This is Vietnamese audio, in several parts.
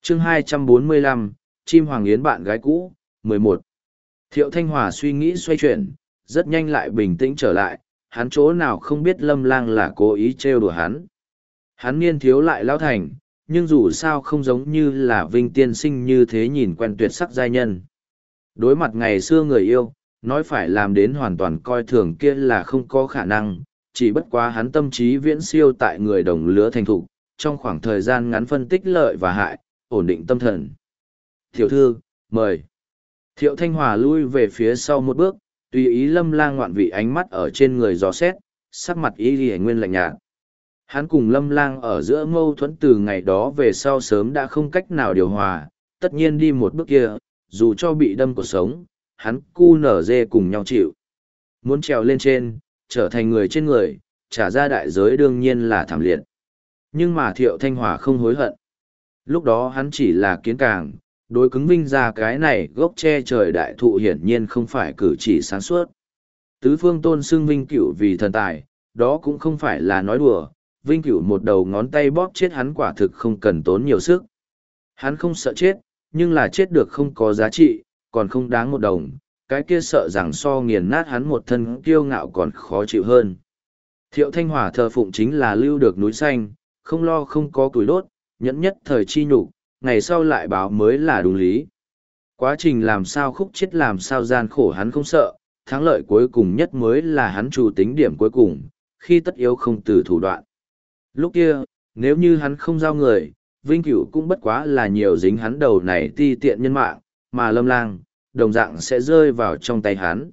chương 245, chim hoàng yến bạn gái cũ, 11. Thiệu Thanh Hòa suy nghĩ xoay chuyển, rất nhanh lại bình tĩnh trở lại, hắn chỗ nào không biết Lâm Lang là cố ý trêu đùa hắn. Hắn niên thiếu lại lao thành, nhưng dù sao không giống như là Vinh tiên sinh như thế nhìn quen tuyệt sắc giai nhân. Đối mặt ngày xưa người yêu, nói phải làm đến hoàn toàn coi thường kia là không có khả năng, chỉ bất quá hắn tâm trí viễn siêu tại người đồng lứa thành thục, trong khoảng thời gian ngắn phân tích lợi và hại, ổn định tâm thần. Tiểu thư, mời. Thiệu Thanh Hòa lui về phía sau một bước, tùy ý Lâm Lang ngoạn vị ánh mắt ở trên người dò xét, sắc mặt ý ghi nguyên lạnh nhạt. Hắn cùng Lâm Lang ở giữa mâu thuẫn từ ngày đó về sau sớm đã không cách nào điều hòa, tất nhiên đi một bước kia, dù cho bị đâm cuộc sống, hắn cu nở dê cùng nhau chịu. Muốn trèo lên trên, trở thành người trên người, trả ra đại giới đương nhiên là thảm liệt. Nhưng mà Thiệu Thanh Hòa không hối hận. Lúc đó hắn chỉ là kiến càng, đối cứng Vinh ra cái này gốc che trời đại thụ hiển nhiên không phải cử chỉ sáng suốt. Tứ phương tôn xưng Vinh Cửu vì thần tài, đó cũng không phải là nói đùa, Vinh Cửu một đầu ngón tay bóp chết hắn quả thực không cần tốn nhiều sức. Hắn không sợ chết, nhưng là chết được không có giá trị, còn không đáng một đồng, cái kia sợ rằng so nghiền nát hắn một thân kiêu ngạo còn khó chịu hơn. Thiệu Thanh Hòa thờ phụng chính là lưu được núi xanh, không lo không có củi đốt, nhẫn nhất thời chi nhục, ngày sau lại báo mới là đúng lý. Quá trình làm sao khúc chết làm sao gian khổ hắn không sợ, thắng lợi cuối cùng nhất mới là hắn chủ tính điểm cuối cùng, khi tất yếu không từ thủ đoạn. Lúc kia, nếu như hắn không giao người, Vinh Cửu cũng bất quá là nhiều dính hắn đầu này ti tiện nhân mạng, mà Lâm Lang, đồng dạng sẽ rơi vào trong tay hắn.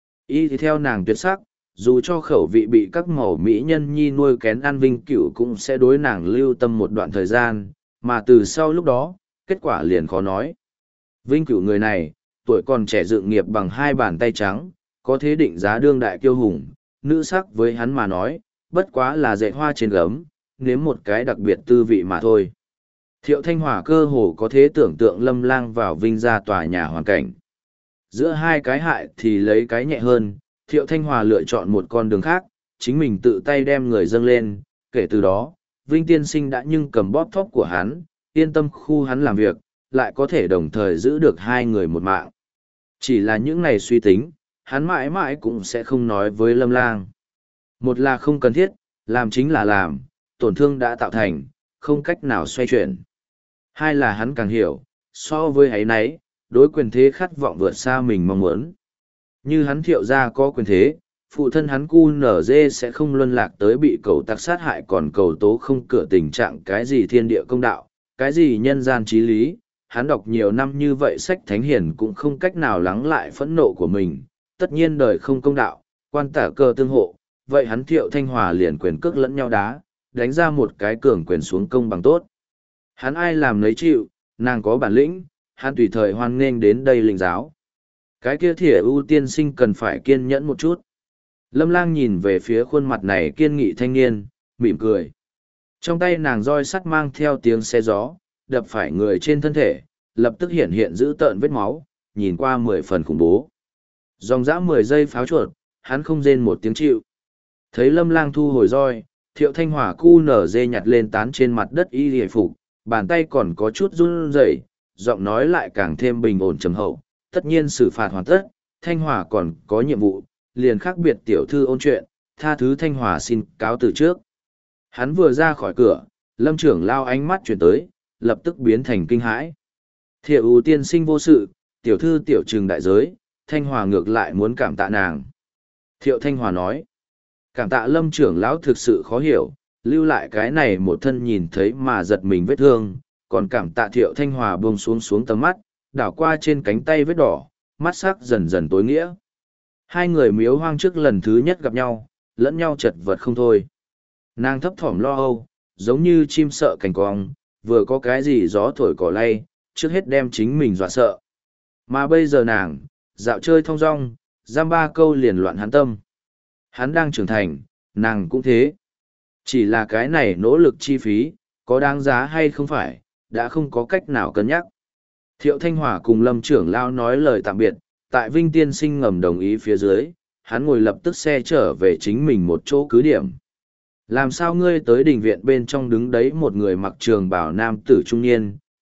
Y thì theo nàng tuyệt sắc, dù cho khẩu vị bị các mẫu mỹ nhân nhi nuôi kén ăn, Vinh Cửu cũng sẽ đối nàng lưu tâm một đoạn thời gian, mà từ sau lúc đó, kết quả liền khó nói. Vinh Cửu người này, tuổi còn trẻ dựng nghiệp bằng hai bàn tay trắng, có thế định giá đương đại kiêu hùng, nữ sắc với hắn mà nói, bất quá là dạy hoa trên gấm, nếm một cái đặc biệt tư vị mà thôi. Thiệu Thanh Hòa cơ hồ có thể tưởng tượng Lâm Lang vào Vinh ra tòa nhà hoàn cảnh. Giữa hai cái hại thì lấy cái nhẹ hơn, Thiệu Thanh Hòa lựa chọn một con đường khác, chính mình tự tay đem người dâng lên, kể từ đó, Vinh tiên sinh đã nhưng cầm bóp thóp của hắn, yên tâm khu hắn làm việc, lại có thể đồng thời giữ được hai người một mạng. Chỉ là những ngày suy tính, hắn mãi mãi cũng sẽ không nói với Lâm Lang. Một là không cần thiết, làm chính là làm, tổn thương đã tạo thành, không cách nào xoay chuyển. Hai là hắn càng hiểu, so với ấy nấy, đối quyền thế khát vọng vượt xa mình mong muốn. Như hắn Thiệu gia có quyền thế, phụ thân hắn cu nở dê sẽ không luân lạc tới bị cầu tặc sát hại còn cầu tố không cửa tình trạng cái gì thiên địa công đạo, cái gì nhân gian trí lý. Hắn đọc nhiều năm như vậy sách thánh hiền cũng không cách nào lắng lại phẫn nộ của mình, tất nhiên đời không công đạo, quan tả cơ tương hộ, vậy hắn Thiệu Thanh Hòa liền quyền cước lẫn nhau đá, đánh ra một cái cường quyền xuống công bằng tốt. Hắn ai làm nấy chịu, nàng có bản lĩnh, hắn tùy thời hoan nghênh đến đây linh giáo. Cái kia Thiệu ưu tiên sinh cần phải kiên nhẫn một chút. Lâm Lang nhìn về phía khuôn mặt này kiên nghị thanh niên, mỉm cười. Trong tay nàng roi sắt mang theo tiếng xe gió, đập phải người trên thân thể, lập tức hiện hiện dữ tợn vết máu, nhìn qua 10 phần khủng bố. Dòng dã 10 giây pháo chuột, hắn không rên một tiếng chịu. Thấy Lâm Lang thu hồi roi, Thiệu Thanh Hòa cu nở dê nhặt lên tán trên mặt đất y hề phục, bàn tay còn có chút run rẩy, giọng nói lại càng thêm bình ổn trầm hậu. Tất nhiên xử phạt hoàn tất, Thanh Hòa còn có nhiệm vụ, liền khác biệt tiểu thư ôn chuyện, tha thứ Thanh Hòa xin cáo từ trước. Hắn vừa ra khỏi cửa, Lâm trưởng lao ánh mắt chuyển tới, lập tức biến thành kinh hãi. Thiệu ưu tiên sinh vô sự, tiểu thư tiểu trừng đại giới, Thanh Hòa ngược lại muốn cảm tạ nàng. Thiệu Thanh Hòa nói, cảm tạ Lâm trưởng lão thực sự khó hiểu, lưu lại cái này một thân nhìn thấy mà giật mình vết thương, còn cảm tạ Thiệu Thanh Hòa buông xuống tầm mắt, đảo qua trên cánh tay vết đỏ, mắt sắc dần dần tối nghĩa. Hai người miếu hoang trước lần thứ nhất gặp nhau, lẫn nhau chật vật không thôi. Nàng thấp thỏm lo âu, giống như chim sợ cành cong, vừa có cái gì gió thổi cỏ lay, trước hết đem chính mình dọa sợ. Mà bây giờ nàng, dạo chơi thong dong, giam ba câu liền loạn hắn tâm. Hắn đang trưởng thành, nàng cũng thế. Chỉ là cái này nỗ lực chi phí, có đáng giá hay không phải, đã không có cách nào cân nhắc. Thiệu Thanh Hòa cùng Lâm trưởng lao nói lời tạm biệt, tại Vinh tiên sinh ngầm đồng ý phía dưới, hắn ngồi lập tức xe trở về chính mình một chỗ cứ điểm. Làm sao ngươi tới đình viện bên trong đứng đấy một người mặc trường bào nam tử trung niên,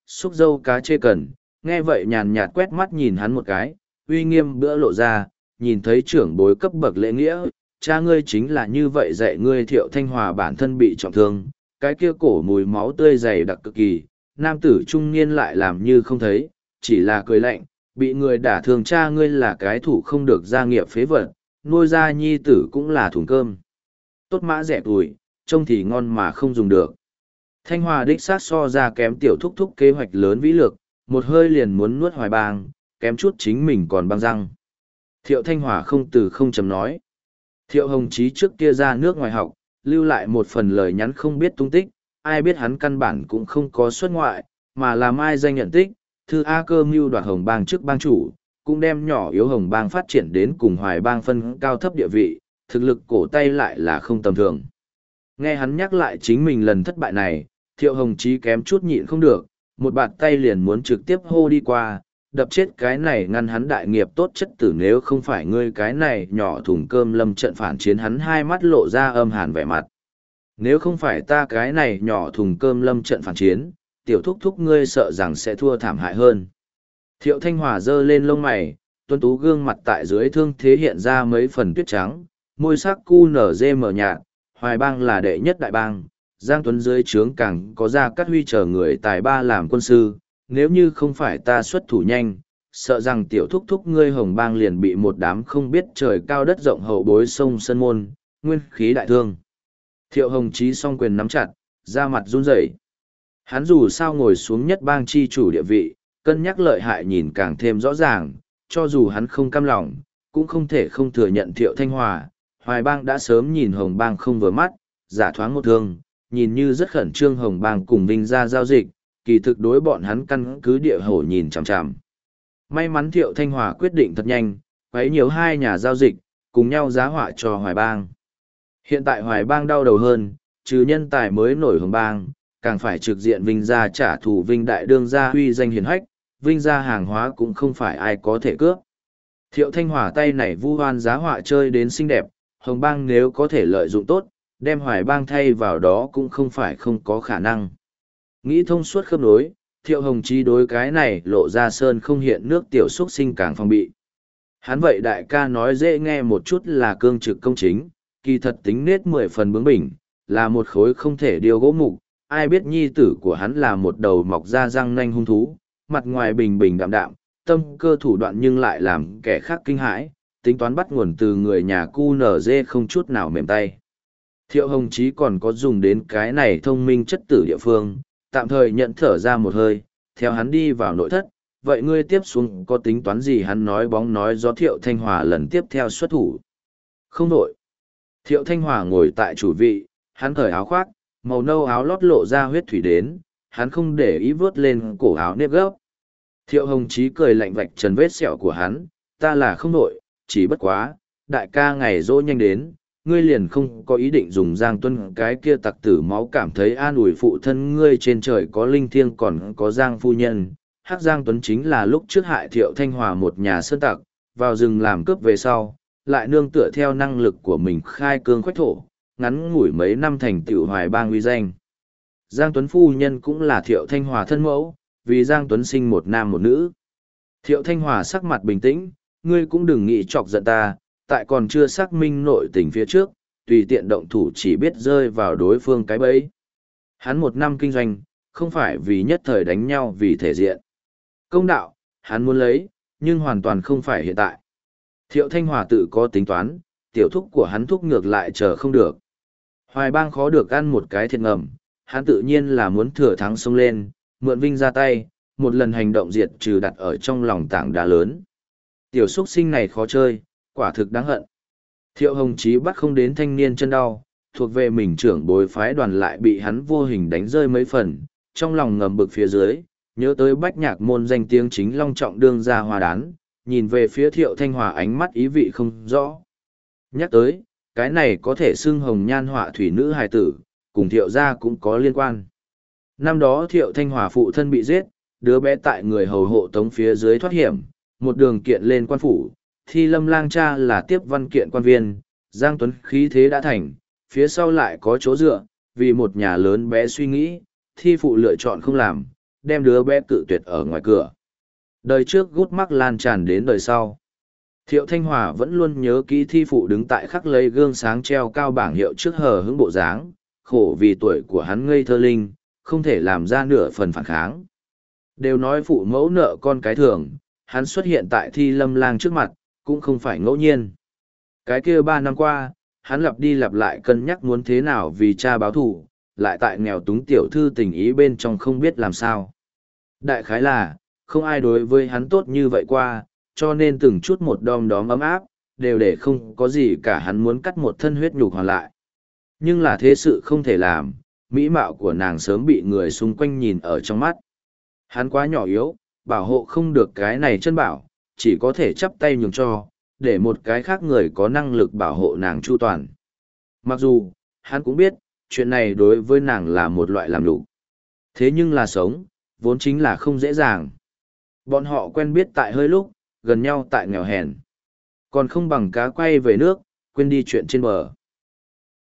xúc dâu cá chê cần, nghe vậy nhàn nhạt quét mắt nhìn hắn một cái, uy nghiêm bữa lộ ra, nhìn thấy trưởng bối cấp bậc lễ nghĩa, cha ngươi chính là như vậy dạy ngươi. Thiệu Thanh Hòa bản thân bị trọng thương, cái kia cổ mùi máu tươi dày đặc cực kỳ, nam tử trung niên lại làm như không thấy, chỉ là cười lạnh, bị người đả thương cha ngươi là cái thủ không được gia nghiệp phế vật, nuôi ra nhi tử cũng là thùng cơm. Tốt mã rẻ tuổi, trông thì ngon mà không dùng được. Thanh Hòa đích xác so ra kém tiểu thúc thúc kế hoạch lớn vĩ lực, một hơi liền muốn nuốt Hoài Bang, kém chút chính mình còn băng răng. Thiệu Thanh Hòa không từ không chấm nói. Thiệu Hồng Chí trước kia ra nước ngoài học, lưu lại một phần lời nhắn không biết tung tích, ai biết hắn căn bản cũng không có xuất ngoại, mà làm ai danh nhận tích, thư A Cơ mưu đoạt Hồng Bang trước bang chủ, cũng đem nhỏ yếu Hồng Bang phát triển đến cùng Hoài Bang phân cao thấp địa vị, thực lực cổ tay lại là không tầm thường. Nghe hắn nhắc lại chính mình lần thất bại này, Thiệu Hồng Chí kém chút nhịn không được, một bàn tay liền muốn trực tiếp hô đi qua, đập chết cái này ngăn hắn đại nghiệp tốt chất tử, nếu không phải ngươi cái này nhỏ thùng cơm lâm trận phản chiến. Hắn hai mắt lộ ra âm hàn vẻ mặt. Nếu không phải ta cái này nhỏ thùng cơm lâm trận phản chiến, tiểu thúc thúc ngươi sợ rằng sẽ thua thảm hại hơn. Thiệu Thanh Hòa giơ lên lông mày, tuấn tú gương mặt tại dưới thương thế hiện ra mấy phần tuyết trắng, môi sắc cu nở dê mờ nhạt. Hoài Bang là đệ nhất đại bang, Giang Tuấn dưới trướng càng có Gia Cát Huy chờ người tài ba làm quân sư, nếu như không phải ta xuất thủ nhanh, sợ rằng tiểu thúc thúc ngươi Hồng Bang liền bị một đám không biết trời cao đất rộng hậu bối sông sân môn, nguyên khí đại thương. Thiệu Hồng Chí song quyền nắm chặt, da mặt run rẩy. Hắn dù sao ngồi xuống nhất bang chi chủ địa vị, cân nhắc lợi hại nhìn càng thêm rõ ràng, cho dù hắn không cam lòng, cũng không thể không thừa nhận Thiệu Thanh Hòa. Hoài Bang đã sớm nhìn Hồng Bang không vừa mắt, giả thoáng một thương, nhìn như rất khẩn trương Hồng Bang cùng Vinh ra giao dịch, kỳ thực đối bọn hắn căn cứ địa hổ nhìn chằm chằm. May mắn Thiệu Thanh Hòa quyết định thật nhanh, quấy nhiều hai nhà giao dịch, cùng nhau giá họa cho Hoài Bang. Hiện tại Hoài Bang đau đầu hơn, trừ nhân tài mới nổi Hồng Bang, càng phải trực diện Vinh gia trả thù Vinh đại đương gia huy danh hiển hách, Vinh gia hàng hóa cũng không phải ai có thể cướp. Thiệu Thanh Hòa tay này vu hoan giá họa chơi đến xinh đẹp, Hồng Bang nếu có thể lợi dụng tốt, đem Hoài Bang thay vào đó cũng không phải không có khả năng. Nghĩ thông suốt khớp nối, Thiệu Hồng Chí đối cái này lộ ra sơn không hiện nước tiểu xuất sinh càng phòng bị. Hắn vậy đại ca nói dễ nghe một chút là cương trực công chính, kỳ thật tính nết 10 phần bướng bỉnh, là một khối không thể điều gỗ mục, ai biết nhi tử của hắn là một đầu mọc ra răng nanh hung thú, mặt ngoài bình bình đạm đạm, tâm cơ thủ đoạn nhưng lại làm kẻ khác kinh hãi, tính toán bắt nguồn từ người nhà cu nở dê không chút nào mềm tay. Thiệu Hồng Chí còn có dùng đến cái này thông minh chất tử địa phương, tạm thời nhận thở ra một hơi, theo hắn đi vào nội thất, vậy ngươi tiếp xuống có tính toán gì? Hắn nói bóng nói gió. Thiệu Thanh Hòa lần tiếp theo xuất thủ. Không đổi. Thiệu Thanh Hòa ngồi tại chủ vị, hắn cởi áo khoác, màu nâu áo lót lộ ra huyết thủy đến, hắn không để ý vớt lên cổ áo nếp gấp. Thiệu Hồng Chí cười lạnh vạch trần vết sẹo của hắn, ta là không đổi, chỉ bất quá, đại ca ngày dỗ nhanh đến, ngươi liền không có ý định dùng Giang Tuấn cái kia tặc tử máu cảm thấy an ủi phụ thân ngươi trên trời có linh thiêng còn có Giang phu nhân. Hắc Giang Tuấn chính là lúc trước hại Thiệu Thanh Hòa một nhà sơn tặc, vào rừng làm cướp về sau, lại nương tựa theo năng lực của mình khai cương khoách thổ, ngắn ngủi mấy năm thành tựu Hoài Bang uy danh. Giang Tuấn phu nhân cũng là Thiệu Thanh Hòa thân mẫu, vì Giang Tuấn sinh một nam một nữ. Thiệu Thanh Hòa sắc mặt bình tĩnh, ngươi cũng đừng nghĩ chọc giận ta, tại còn chưa xác minh nội tình phía trước, tùy tiện động thủ chỉ biết rơi vào đối phương cái bẫy. Hắn một năm kinh doanh, không phải vì nhất thời đánh nhau vì thể diện. Công đạo, hắn muốn lấy, nhưng hoàn toàn không phải hiện tại. Thiệu Thanh Hòa tự có tính toán, tiểu thúc của hắn thúc ngược lại chờ không được. Hoài Bang khó được ăn một cái thiệt ngầm, hắn tự nhiên là muốn thừa thắng xông lên, mượn Vinh ra tay, một lần hành động diệt trừ đặt ở trong lòng tảng đá lớn. Tiểu xuất sinh này khó chơi, quả thực đáng hận. Thiệu Hồng Chí bắt không đến thanh niên chân đau, thuộc về mình trưởng bối phái đoàn lại bị hắn vô hình đánh rơi mấy phần, trong lòng ngầm bực phía dưới, nhớ tới Bách Nhạc môn danh tiếng chính long trọng đương ra hòa đán, nhìn về phía Thiệu Thanh Hòa ánh mắt ý vị không rõ. Nhắc tới, cái này có thể xưng hồng nhan họa thủy nữ hài tử, cùng Thiệu gia cũng có liên quan. Năm đó Thiệu Thanh Hòa phụ thân bị giết, đứa bé tại người hầu hộ tống phía dưới thoát hiểm, một đường kiện lên quan phủ, Thi Lâm lang cha là tiếp văn kiện quan viên, Giang Tuấn khí thế đã thành, phía sau lại có chỗ dựa, vì một nhà lớn bé suy nghĩ, Thi phụ lựa chọn không làm, đem đứa bé cự tuyệt ở ngoài cửa. Đời trước gút mắc lan tràn đến đời sau. Thiệu Thanh Hòa vẫn luôn nhớ kỹ thi phụ đứng tại khắc lấy gương sáng treo cao bảng hiệu trước hờ hững bộ dáng, khổ vì tuổi của hắn ngây thơ linh, không thể làm ra nửa phần phản kháng. Đều nói phụ mẫu nợ con cái thường, hắn xuất hiện tại Thi Lâm Lang trước mặt, cũng không phải ngẫu nhiên. Cái kia 3 năm qua, hắn lặp đi lặp lại cân nhắc muốn thế nào vì cha báo thù, lại tại nghèo túng tiểu thư tình ý bên trong không biết làm sao. Đại khái là, không ai đối với hắn tốt như vậy qua, cho nên từng chút một đom đóm ấm áp, đều để không có gì cả hắn muốn cắt một thân huyết nhục hoàn lại. Nhưng là thế sự không thể làm, mỹ mạo của nàng sớm bị người xung quanh nhìn ở trong mắt. Hắn quá nhỏ yếu, bảo hộ không được cái này chân bảo, chỉ có thể chắp tay nhường cho, để một cái khác người có năng lực bảo hộ nàng chu toàn. Mặc dù, hắn cũng biết, chuyện này đối với nàng là một loại làm đủ. Thế nhưng là sống, vốn chính là không dễ dàng. Bọn họ quen biết tại hơi lúc, gần nhau tại nghèo hèn. Còn không bằng cá quay về nước, quên đi chuyện trên bờ.